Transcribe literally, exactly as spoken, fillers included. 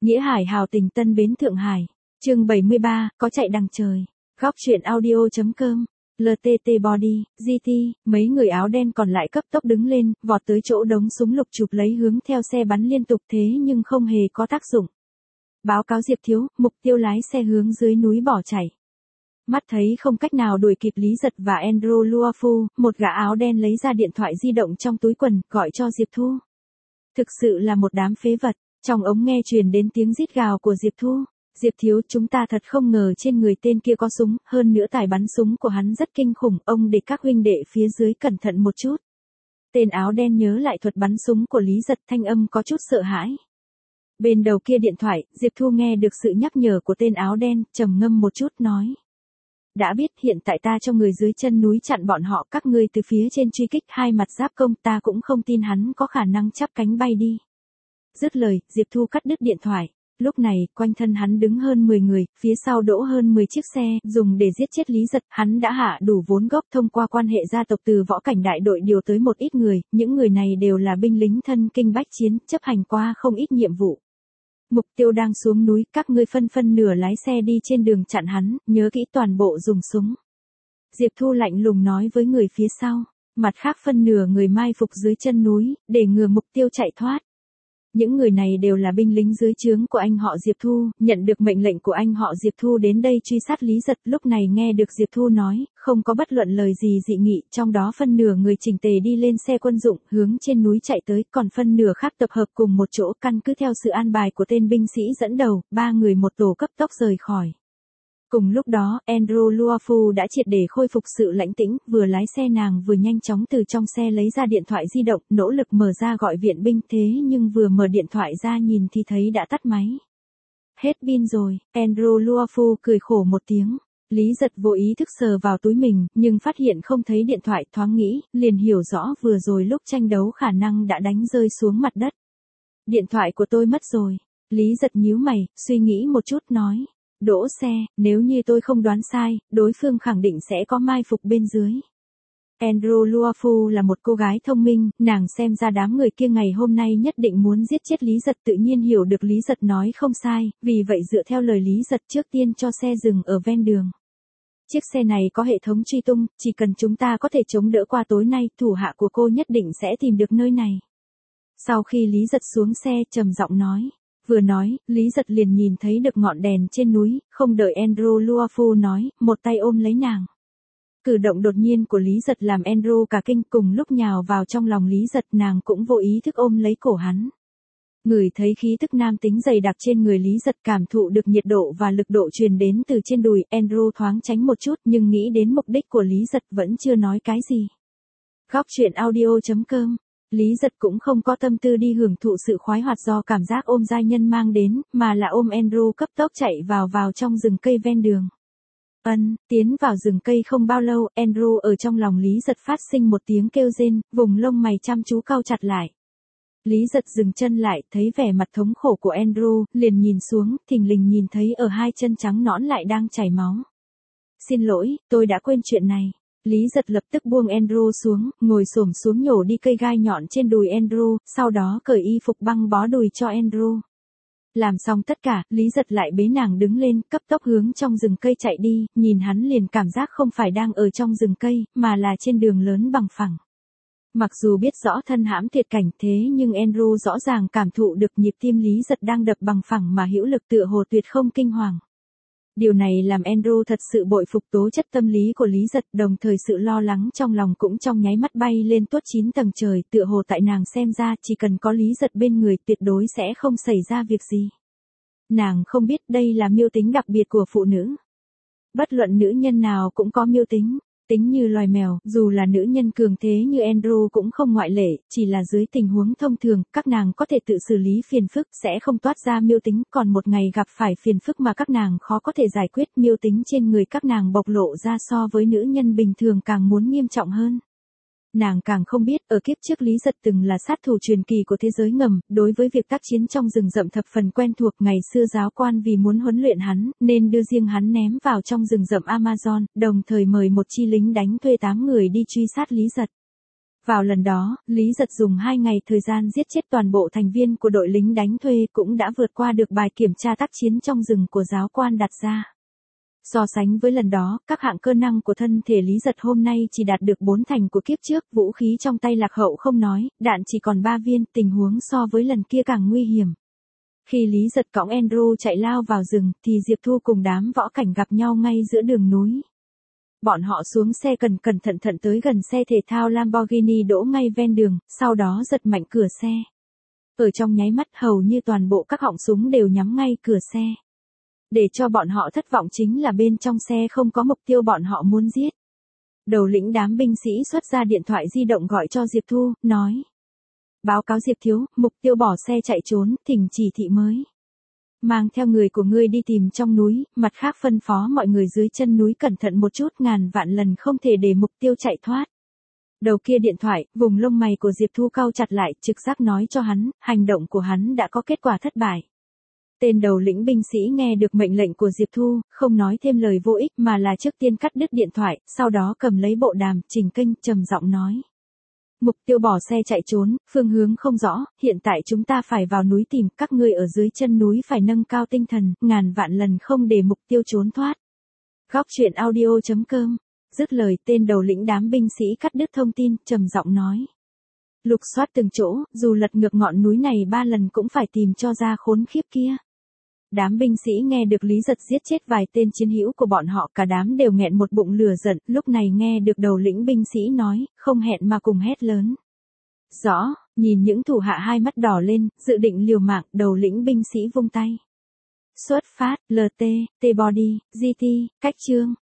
Nghĩa Hải hào tình Tân Bến Thượng Hải. Chương bảy mươi ba, có chạy đằng trời. Góc truyện audio.com. lờ tê tê Body, giê tê, mấy người áo đen còn lại cấp tốc đứng lên, vọt tới chỗ đống súng lục chụp lấy hướng theo xe bắn liên tục thế nhưng không hề có tác dụng. Báo cáo Diệp Thiếu, mục tiêu lái xe hướng dưới núi bỏ chạy. Mắt thấy không cách nào đuổi kịp Lý Giật và Andrew Luofu, một gã áo đen lấy ra điện thoại di động trong túi quần, gọi cho Diệp Thu. Thực sự là một đám phế vật, trong ống nghe truyền đến tiếng rít gào của Diệp Thu. Diệp Thiếu, chúng ta thật không ngờ trên người tên kia có súng, hơn nữa tài bắn súng của hắn rất kinh khủng, ông để các huynh đệ phía dưới cẩn thận một chút. Tên áo đen nhớ lại thuật bắn súng của Lý Giật, thanh âm có chút sợ hãi. Bên đầu kia điện thoại, Diệp Thu nghe được sự nhắc nhở của tên áo đen, trầm ngâm một chút nói. Đã biết, hiện tại ta cho người dưới chân núi chặn bọn họ, các ngươi từ phía trên truy kích hai mặt giáp công, ta cũng không tin hắn có khả năng chắp cánh bay đi. Dứt lời, Diệp Thu cắt đứt điện thoại. Lúc này, quanh thân hắn đứng hơn mười người, phía sau đỗ hơn mười chiếc xe, dùng để giết chết Lý Giật, hắn đã hạ đủ vốn gốc thông qua quan hệ gia tộc từ võ cảnh đại đội điều tới một ít người, những người này đều là binh lính thân kinh bách chiến, chấp hành qua không ít nhiệm vụ. Mục tiêu đang xuống núi, các ngươi phân phân nửa lái xe đi trên đường chặn hắn, nhớ kỹ toàn bộ dùng súng. Diệp Thu lạnh lùng nói với người phía sau, mặt khác phân nửa người mai phục dưới chân núi, để ngừa mục tiêu chạy thoát. Những người này đều là binh lính dưới trướng của anh họ Diệp Thu, nhận được mệnh lệnh của anh họ Diệp Thu đến đây truy sát Lý Giật, lúc này nghe được Diệp Thu nói, không có bất luận lời gì dị nghị, trong đó phân nửa người chỉnh tề đi lên xe quân dụng, hướng trên núi chạy tới, còn phân nửa khác tập hợp cùng một chỗ, căn cứ theo sự an bài của tên binh sĩ dẫn đầu, ba người một tổ cấp tốc rời khỏi. Cùng lúc đó, Andrew Luofu đã triệt để khôi phục sự lãnh tĩnh, vừa lái xe nàng vừa nhanh chóng từ trong xe lấy ra điện thoại di động, nỗ lực mở ra gọi viện binh, thế nhưng vừa mở điện thoại ra nhìn thì thấy đã tắt máy. Hết pin rồi, Andrew Luofu cười khổ một tiếng. Lý Giật vô ý thức sờ vào túi mình, nhưng phát hiện không thấy điện thoại, thoáng nghĩ, liền hiểu rõ vừa rồi lúc tranh đấu khả năng đã đánh rơi xuống mặt đất. Điện thoại của tôi mất rồi. Lý Giật nhíu mày, suy nghĩ một chút nói. Đỗ xe, nếu như tôi không đoán sai, đối phương khẳng định sẽ có mai phục bên dưới. Andrew Luofu là một cô gái thông minh, nàng xem ra đám người kia ngày hôm nay nhất định muốn giết chết Lý Giật, tự nhiên hiểu được Lý Giật nói không sai, vì vậy dựa theo lời Lý Giật trước tiên cho xe dừng ở ven đường. Chiếc xe này có hệ thống truy tung, chỉ cần chúng ta có thể chống đỡ qua tối nay, thủ hạ của cô nhất định sẽ tìm được nơi này. Sau khi Lý Giật xuống xe, trầm giọng nói. Vừa nói, Lý Giật liền nhìn thấy được ngọn đèn trên núi, không đợi Andrew Luofu nói, một tay ôm lấy nàng. Cử động đột nhiên của Lý Giật làm Andrew cả kinh, cùng lúc nhào vào trong lòng Lý Giật, nàng cũng vô ý thức ôm lấy cổ hắn. Ngửi thấy khí tức nam tính dày đặc trên người Lý Giật, cảm thụ được nhiệt độ và lực độ truyền đến từ trên đùi, Andrew thoáng tránh một chút nhưng nghĩ đến mục đích của Lý Giật vẫn chưa nói cái gì. Góc truyện audio.com. Lý Giật cũng không có tâm tư đi hưởng thụ sự khoái hoạt do cảm giác ôm giai nhân mang đến, mà là ôm Andrew cấp tốc chạy vào vào trong rừng cây ven đường. Ân, tiến vào rừng cây không bao lâu, Andrew ở trong lòng Lý Giật phát sinh một tiếng kêu rên, vùng lông mày chăm chú cau chặt lại. Lý Giật dừng chân lại, thấy vẻ mặt thống khổ của Andrew, liền nhìn xuống, thình lình nhìn thấy ở hai chân trắng nõn lại đang chảy máu. Xin lỗi, tôi đã quên chuyện này. Lý Giật lập tức buông Andrew xuống, ngồi xổm xuống nhổ đi cây gai nhọn trên đùi Andrew, sau đó cởi y phục băng bó đùi cho Andrew. Làm xong tất cả, Lý Giật lại bế nàng đứng lên, cấp tốc hướng trong rừng cây chạy đi, nhìn hắn liền cảm giác không phải đang ở trong rừng cây, mà là trên đường lớn bằng phẳng. Mặc dù biết rõ thân hãm tuyệt cảnh thế nhưng Andrew rõ ràng cảm thụ được nhịp tim Lý Giật đang đập bằng phẳng mà hữu lực tựa hồ tuyệt không kinh hoàng. Điều này làm Andrew thật sự bội phục tố chất tâm lý của Lý Giật, đồng thời sự lo lắng trong lòng cũng trong nháy mắt bay lên tuốt chín tầng trời, tựa hồ tại nàng xem ra chỉ cần có Lý Giật bên người tuyệt đối sẽ không xảy ra việc gì. Nàng không biết đây là mưu tính đặc biệt của phụ nữ. Bất luận nữ nhân nào cũng có mưu tính. Tính như loài mèo, dù là nữ nhân cường thế như Andrew cũng không ngoại lệ, chỉ là dưới tình huống thông thường, các nàng có thể tự xử lý phiền phức, sẽ không toát ra mưu tính, còn một ngày gặp phải phiền phức mà các nàng khó có thể giải quyết, mưu tính trên người các nàng bộc lộ ra so với nữ nhân bình thường càng muốn nghiêm trọng hơn. Nàng càng không biết, ở kiếp trước Lý Giật từng là sát thủ truyền kỳ của thế giới ngầm, đối với việc tác chiến trong rừng rậm thập phần quen thuộc, ngày xưa giáo quan vì muốn huấn luyện hắn, nên đưa riêng hắn ném vào trong rừng rậm Amazon, đồng thời mời một chi lính đánh thuê tám người đi truy sát Lý Giật. Vào lần đó, Lý Giật dùng hai ngày thời gian giết chết toàn bộ thành viên của đội lính đánh thuê cũng đã vượt qua được bài kiểm tra tác chiến trong rừng của giáo quan đặt ra. So sánh với lần đó, các hạng cơ năng của thân thể Lý Giật hôm nay chỉ đạt được bốn thành của kiếp trước, vũ khí trong tay lạc hậu không nói, đạn chỉ còn ba viên, tình huống so với lần kia càng nguy hiểm. Khi Lý Giật cõng Andrew chạy lao vào rừng, thì Diệp Thu cùng đám võ cảnh gặp nhau ngay giữa đường núi. Bọn họ xuống xe cẩn cẩn thận thận tới gần xe thể thao Lamborghini đỗ ngay ven đường, sau đó giật mạnh cửa xe. Ở trong nháy mắt hầu như toàn bộ các họng súng đều nhắm ngay cửa xe. Để cho bọn họ thất vọng chính là bên trong xe không có mục tiêu bọn họ muốn giết. Đầu lĩnh đám binh sĩ xuất ra điện thoại di động gọi cho Diệp Thu, nói. Báo cáo Diệp Thiếu, mục tiêu bỏ xe chạy trốn, thỉnh chỉ thị mới. Mang theo người của ngươi đi tìm trong núi, mặt khác phân phó mọi người dưới chân núi cẩn thận một chút, ngàn vạn lần không thể để mục tiêu chạy thoát. Đầu kia điện thoại, vùng lông mày của Diệp Thu cau chặt lại, trực giác nói cho hắn, hành động của hắn đã có kết quả thất bại. Tên đầu lĩnh binh sĩ nghe được mệnh lệnh của Diệp Thu, không nói thêm lời vô ích mà là trước tiên cắt đứt điện thoại, sau đó cầm lấy bộ đàm, chỉnh kênh, trầm giọng nói. Mục tiêu bỏ xe chạy trốn, phương hướng không rõ, hiện tại chúng ta phải vào núi tìm, các ngươi ở dưới chân núi phải nâng cao tinh thần, ngàn vạn lần không để mục tiêu trốn thoát. Góc truyện audio chấm com. Dứt lời, tên đầu lĩnh đám binh sĩ cắt đứt thông tin, trầm giọng nói. Lục soát từng chỗ, dù lật ngược ngọn núi này ba lần cũng phải tìm cho ra khốn khiếp kia. Đám binh sĩ nghe được Lý Giật giết chết vài tên chiến hữu của bọn họ, cả đám đều nghẹn một bụng lửa giận, lúc này nghe được đầu lĩnh binh sĩ nói, không hẹn mà cùng hét lớn. Rõ, nhìn những thủ hạ hai mắt đỏ lên, dự định liều mạng, đầu lĩnh binh sĩ vung tay. Xuất phát, lờ tê, T-body, giê tê, cách chương.